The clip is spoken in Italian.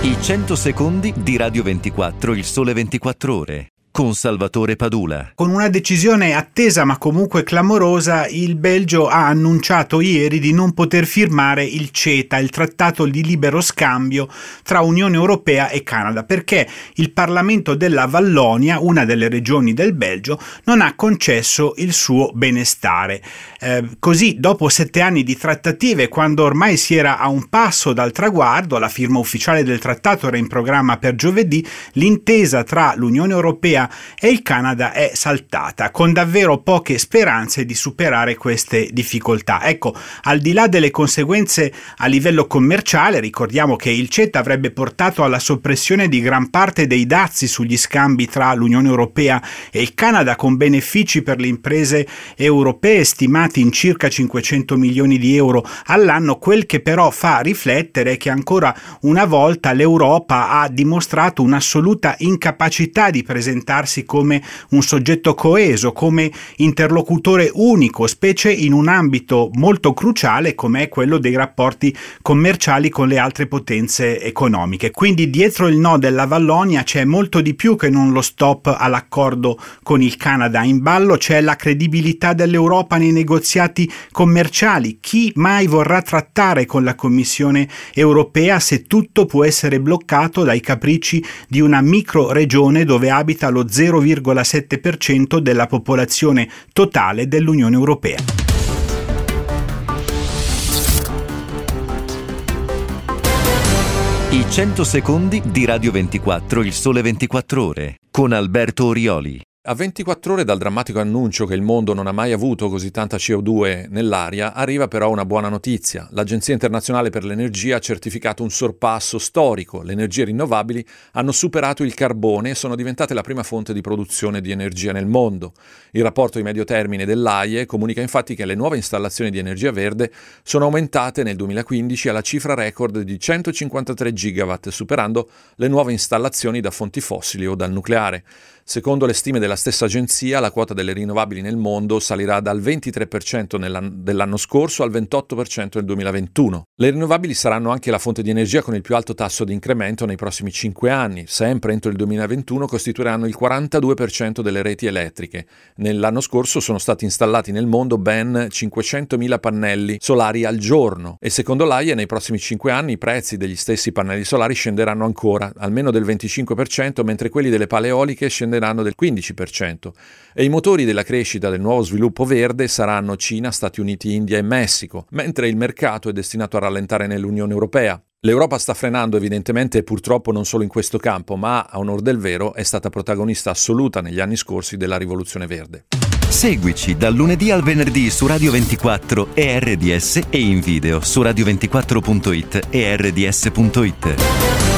I 100 secondi di Radio 24, il sole 24 ore. Con Salvatore Padula. Con una decisione attesa ma comunque clamorosa, il Belgio ha annunciato ieri di non poter firmare il CETA, il trattato di libero scambio tra Unione Europea e Canada, perché il Parlamento della Vallonia, una delle regioni del Belgio, non ha concesso il suo benestare. Così, dopo 7 anni di trattative, quando ormai si era a un passo dal traguardo, la firma ufficiale del trattato era in programma per giovedì, l'intesa tra l'Unione Europea e il Canada è saltata, con davvero poche speranze di superare queste difficoltà. Ecco, al di là delle conseguenze a livello commerciale, ricordiamo che il CETA avrebbe portato alla soppressione di gran parte dei dazi sugli scambi tra l'Unione Europea e il Canada, con benefici per le imprese europee stimati in circa 500 milioni di euro all'anno. Quel che però fa riflettere è che ancora una volta l'Europa ha dimostrato un'assoluta incapacità di presentarsi come un soggetto coeso, come interlocutore unico, specie in un ambito molto cruciale come è quello dei rapporti commerciali con le altre potenze economiche. Quindi dietro il no della Vallonia c'è molto di più che non lo stop all'accordo con il Canada. In ballo c'è la credibilità dell'Europa nei negoziati commerciali. Chi mai vorrà trattare con la Commissione europea se tutto può essere bloccato dai capricci di una micro regione dove abita lo 0,7% della popolazione totale dell'Unione Europea. I 100 secondi di Radio 24, il sole 24 ore. Con Alberto Orioli. A 24 ore dal drammatico annuncio che il mondo non ha mai avuto così tanta CO2 nell'aria, arriva però una buona notizia. L'Agenzia Internazionale per l'Energia ha certificato un sorpasso storico. Le energie rinnovabili hanno superato il carbone e sono diventate la prima fonte di produzione di energia nel mondo. Il rapporto di medio termine dell'AIE comunica infatti che le nuove installazioni di energia verde sono aumentate nel 2015 alla cifra record di 153 gigawatt, superando le nuove installazioni da fonti fossili o dal nucleare. Secondo le stime della stessa agenzia, la quota delle rinnovabili nel mondo salirà dal 23% dell'anno scorso al 28% nel 2021. Le rinnovabili saranno anche la fonte di energia con il più alto tasso di incremento nei prossimi 5 anni. Sempre entro il 2021 costituiranno il 42% delle reti elettriche. Nell'anno scorso sono stati installati nel mondo ben 500.000 pannelli solari al giorno e secondo l'AIE nei prossimi 5 anni i prezzi degli stessi pannelli solari scenderanno ancora, almeno del 25%, mentre quelli delle pale eoliche scenderanno del 15%. E i motori della crescita del nuovo sviluppo verde saranno Cina, Stati Uniti, India e Messico, mentre il mercato è destinato a rallentare nell'Unione Europea. L'Europa sta frenando evidentemente e purtroppo non solo in questo campo, ma a onor del vero è stata protagonista assoluta negli anni scorsi della rivoluzione verde. Seguici dal lunedì al venerdì su Radio 24 e RDS e in video su radio24.it e rds.it.